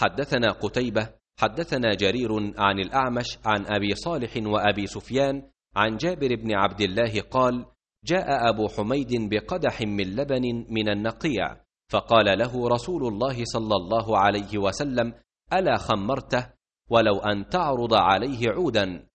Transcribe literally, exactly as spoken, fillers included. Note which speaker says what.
Speaker 1: حدثنا قتيبة حدثنا جرير عن الأعمش عن أبي صالح وأبي سفيان عن جابر بن عبد الله قال: جاء أبو حميد بقدح من لبن من النقيع، فقال له رسول الله صلى الله عليه وسلم: ألا خمرته؟ ولو أن تعرض عليه عودا.